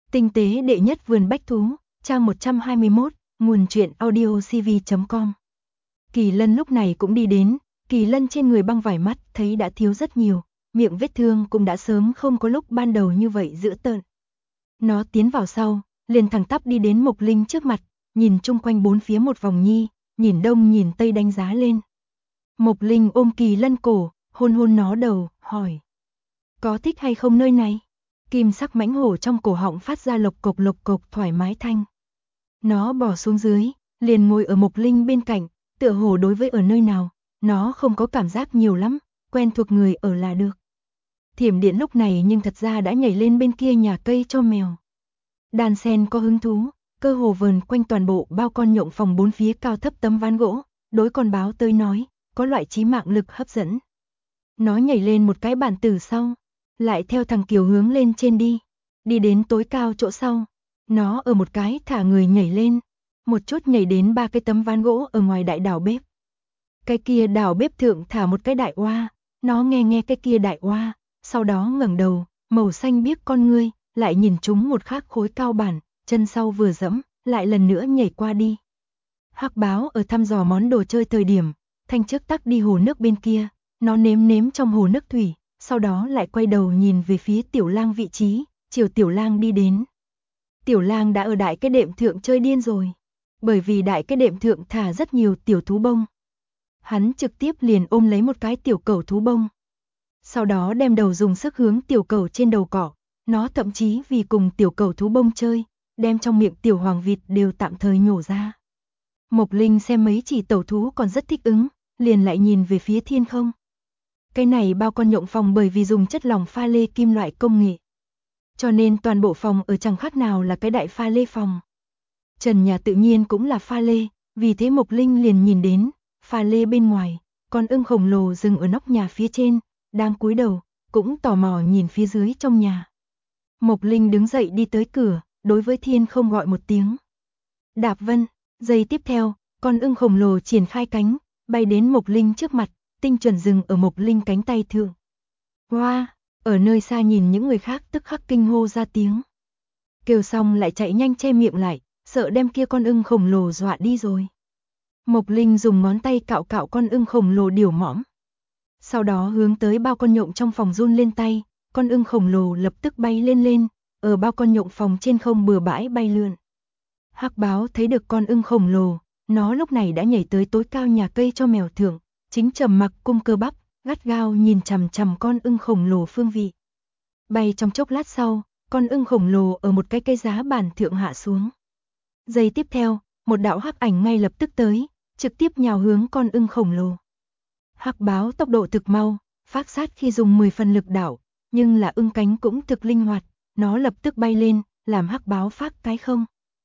Tinh tế đệ nhất vườn bách thú, trang 121, nguồn truyện audiocv.com. Kỳ Lân lúc này cũng đi đến, Kỳ Lân trên người băng vải mắt thấy đã thiếu rất nhiều, miệng vết thương cũng đã sớm không có lúc ban đầu như vậy dữ tợn. Nó tiến vào sau, liền thẳng tắp đi đến Mộc Linh trước mặt, nhìn chung quanh bốn phía một vòng nhi, nhìn đông nhìn tây đánh giá lên. Mộc Linh ôm Kỳ Lân cổ, hôn hôn nó đầu, hỏi: có thích hay không nơi này? Kim sắc mãnh hổ trong cổ họng phát ra lộc cộc thoải mái thanh. Nó bò xuống dưới, liền ngồi ở Mộc Linh bên cạnh, tựa hồ đối với ở nơi nào, nó không có cảm giác nhiều lắm, quen thuộc người ở là được. Thiểm Điện lúc này nhưng thật ra đã nhảy lên bên kia nhà cây cho mèo. Đàn sen có hứng thú, cơ hồ vờn quanh toàn bộ bao con nhộng phòng bốn phía cao thấp tấm ván gỗ, đối con báo tới nói, có loại chí mạng lực hấp dẫn. Nó nhảy lên một cái bàn từ sau, lại theo thằng Kiều hướng lên trên đi đến tối cao chỗ sau. Nó ở một cái thả người nhảy lên, một chút nhảy đến ba cái tấm ván gỗ ở ngoài đại đảo bếp. Cái kia đảo bếp thượng thả một cái đại oa, nó nghe cái kia đại oa, sau đó ngẩng đầu, màu xanh biếc con ngươi, lại nhìn chúng một khác khối cao bản, chân sau vừa dẫm, lại lần nữa nhảy qua đi. Hắc báo ở thăm dò món đồ chơi thời điểm, thanh trước tắc đi hồ nước bên kia, nó nếm trong hồ nước thủy, sau đó lại quay đầu nhìn về phía Tiểu Lang vị trí, chiều Tiểu Lang đi đến. Tiểu Lang đã ở đại cái đệm thượng chơi điên rồi, bởi vì đại cái đệm thượng thả rất nhiều tiểu thú bông. Hắn trực tiếp liền ôm lấy một cái tiểu cẩu thú bông, sau đó đem đầu dùng sức hướng tiểu cẩu trên đầu cỏ, nó thậm chí vì cùng tiểu cẩu thú bông chơi, đem trong miệng tiểu hoàng vịt đều tạm thời nhổ ra. Mộc Linh xem mấy chỉ tẩu thú còn rất thích ứng, liền lại nhìn về phía thiên không. Cái này bao con nhộng phòng bởi vì dùng chất lỏng pha lê kim loại công nghệ, cho nên toàn bộ phòng ở chẳng khác nào là cái đại pha lê phòng. Trần nhà tự nhiên cũng là pha lê, vì thế Mộc Linh liền nhìn đến, pha lê bên ngoài, con ưng khổng lồ dừng ở nóc nhà phía trên, đang cúi đầu, cũng tò mò nhìn phía dưới trong nhà. Mộc Linh đứng dậy đi tới cửa, đối với thiên không gọi một tiếng. Đạp Vân, giây tiếp theo, con ưng khổng lồ triển khai cánh, bay đến Mộc Linh trước mặt, tinh chuẩn dừng ở Mộc Linh cánh tay thượng. Wow! Ở nơi xa nhìn những người khác tức khắc kinh hô ra tiếng. Kêu xong lại chạy nhanh che miệng lại, sợ đem kia con ưng khổng lồ dọa đi rồi. Mộc Linh dùng ngón tay cạo con ưng khổng lồ điểu mõm. Sau đó hướng tới bao con nhộng trong phòng run lên tay, con ưng khổng lồ lập tức bay lên, ở bao con nhộng phòng trên không bừa bãi bay lượn. Hắc báo thấy được con ưng khổng lồ, nó lúc này đã nhảy tới tối cao nhà cây cho mèo thượng, chính trầm mặc cung cơ bắp, gắt gao nhìn chằm con ưng khổng lồ phương vị. Bay trong chốc lát sau, con ưng khổng lồ ở một cái cây giá bàn thượng hạ xuống. Giây tiếp theo, một đạo hắc ảnh ngay lập tức tới, trực tiếp nhào hướng con ưng khổng lồ. Hắc báo tốc độ thực mau, phác sát khi dùng 10 phần lực đảo, nhưng là ưng cánh cũng thực linh hoạt, nó lập tức bay lên, làm hắc báo phác cái không.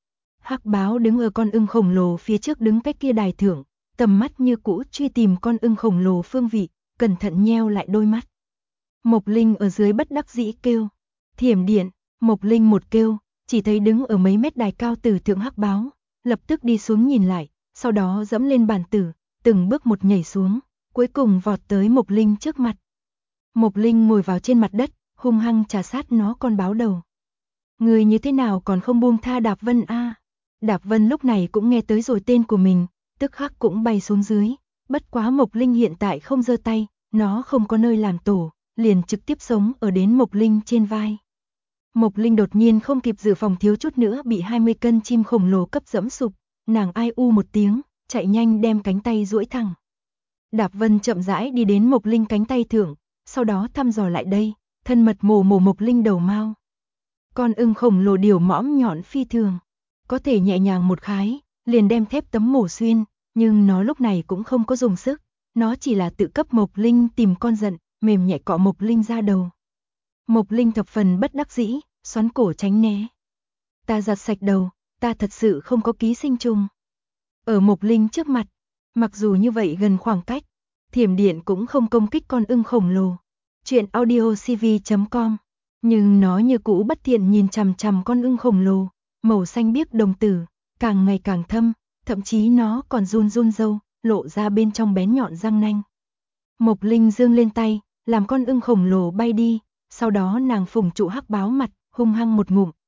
Hắc báo đứng ở con ưng khổng lồ phía trước đứng cách kia đài thượng, tầm mắt như cũ truy tìm con ưng khổng lồ phương vị, cẩn thận nheo lại đôi mắt. Mộc Linh ở dưới bất đắc dĩ kêu, Thiểm Điện. Mộc Linh một kêu, chỉ thấy đứng ở mấy mét đài cao từ thượng hắc báo, lập tức đi xuống nhìn lại, sau đó dẫm lên bàn tử, từng bước một nhảy xuống, cuối cùng vọt tới Mộc Linh trước mặt. Mộc Linh ngồi vào trên mặt đất, hung hăng trà sát nó con báo đầu. Người như thế nào còn không buông tha Đạp Vân a? Đạp Vân lúc này cũng nghe tới rồi tên của mình, tức khắc cũng bay xuống dưới, bất quá Mộc Linh hiện tại không giơ tay, nó không có nơi làm tổ, liền trực tiếp sống ở đến Mộc Linh trên vai. Mộc Linh đột nhiên không kịp dự phòng thiếu chút nữa bị 20 cân chim khổng lồ cấp dẫm sụp, nàng ai u một tiếng, chạy nhanh đem cánh tay duỗi thẳng. Đạp Vân chậm rãi đi đến Mộc Linh cánh tay thượng, sau đó thăm dò lại đây, thân mật mổ Mộc Linh đầu mao. Con ưng khổng lồ điểu mõm nhọn phi thường, có thể nhẹ nhàng một khái, liền đem thép tấm mổ xuyên, nhưng nó lúc này cũng không có dùng sức, nó chỉ là tự cấp Mộc Linh tìm con giận, mềm nhẹ cọ Mộc Linh ra đầu. Mộc Linh thập phần bất đắc dĩ, xoắn cổ tránh né. Ta giặt sạch đầu, ta thật sự không có ký sinh trùng. Ở Mộc Linh trước mặt, mặc dù như vậy gần khoảng cách, Thiểm Điện cũng không công kích con ưng khổng lồ. Chuyện audiocv.com, nhưng nó như cũ bất thiện nhìn chằm con ưng khổng lồ, màu xanh biếc đồng tử, càng ngày càng thâm, thậm chí nó còn run râu, lộ ra bên trong bén nhọn răng nanh. Mộc Linh giương lên tay, làm con ưng khổng lồ bay đi, sau đó nàng phủng trụ hắc báo mặt, hung hăng một ngụm,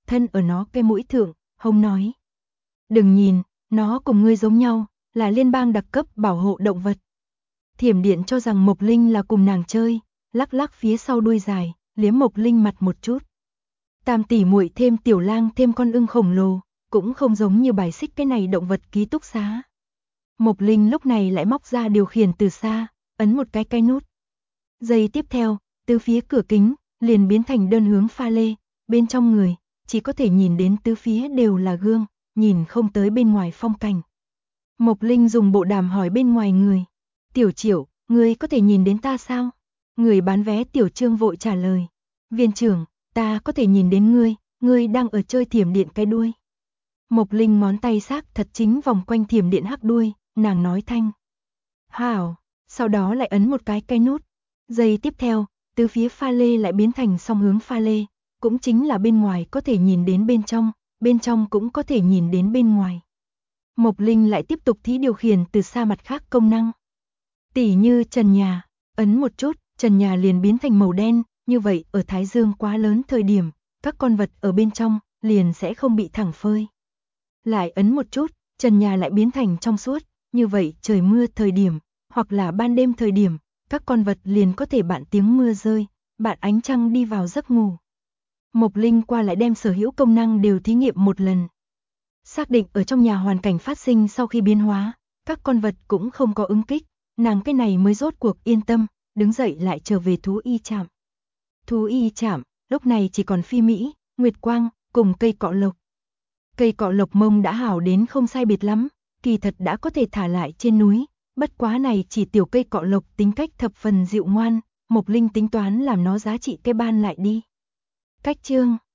thân ở nó cái mũi thượng, hông nói. Đừng nhìn, nó cùng ngươi giống nhau, là liên bang đặc cấp bảo hộ động vật. Thiểm điện cho rằng Mộc Linh là cùng nàng chơi, lắc lắc phía sau đuôi dài, liếm Mộc Linh mặt một chút. Tam tỷ muội thêm tiểu lang thêm con ưng khổng lồ, cũng không giống như bài xích cái này động vật ký túc xá. Mộc Linh lúc này lại móc ra điều khiển từ xa, ấn một cái nút. Giây tiếp theo, từ phía cửa kính, liền biến thành đơn hướng pha lê, bên trong người, chỉ có thể nhìn đến tứ phía đều là gương, nhìn không tới bên ngoài phong cảnh. Mộc Linh dùng bộ đàm hỏi bên ngoài người, Tiểu Triệu, ngươi có thể nhìn đến ta sao? Người bán vé Tiểu Trương vội trả lời, viên trưởng, ta có thể nhìn đến ngươi đang ở chơi thiểm điện cái đuôi. Mộc Linh ngón tay xác thật chính vòng quanh thiểm điện hắc đuôi, nàng nói thanh. Hảo, sau đó lại ấn một cái nút. Giây tiếp theo, từ phía pha lê lại biến thành song hướng pha lê, cũng chính là bên ngoài có thể nhìn đến bên trong cũng có thể nhìn đến bên ngoài. Mộc Linh lại tiếp tục thí điều khiển từ xa mặt khác công năng. Tỉ như trần nhà, ấn một chút, trần nhà liền biến thành màu đen, như vậy ở thái dương quá lớn thời điểm, các con vật ở bên trong liền sẽ không bị thẳng phơi. Lại ấn một chút, trần nhà lại biến thành trong suốt, như vậy trời mưa thời điểm, hoặc là ban đêm thời điểm, các con vật liền có thể bạn tiếng mưa rơi, bạn ánh trăng đi vào giấc ngủ. Mộc Linh qua lại đem sở hữu công năng đều thí nghiệm một lần. Xác định ở trong nhà hoàn cảnh phát sinh sau khi biến hóa, các con vật cũng không có ứng kích, nàng cái này mới rốt cuộc yên tâm, đứng dậy lại trở về thú y trạm. Thú y trạm, lúc này chỉ còn Phi Mỹ, Nguyệt Quang, cùng cây cọ lộc. Cây cọ lộc mông đã hảo đến không sai biệt lắm, kỳ thật đã có thể thả lại trên núi, bất quá này chỉ tiểu cây cọ lộc tính cách thập phần dịu ngoan, Mộc Linh tính toán làm nó giá trị cái ban lại đi. Cách chương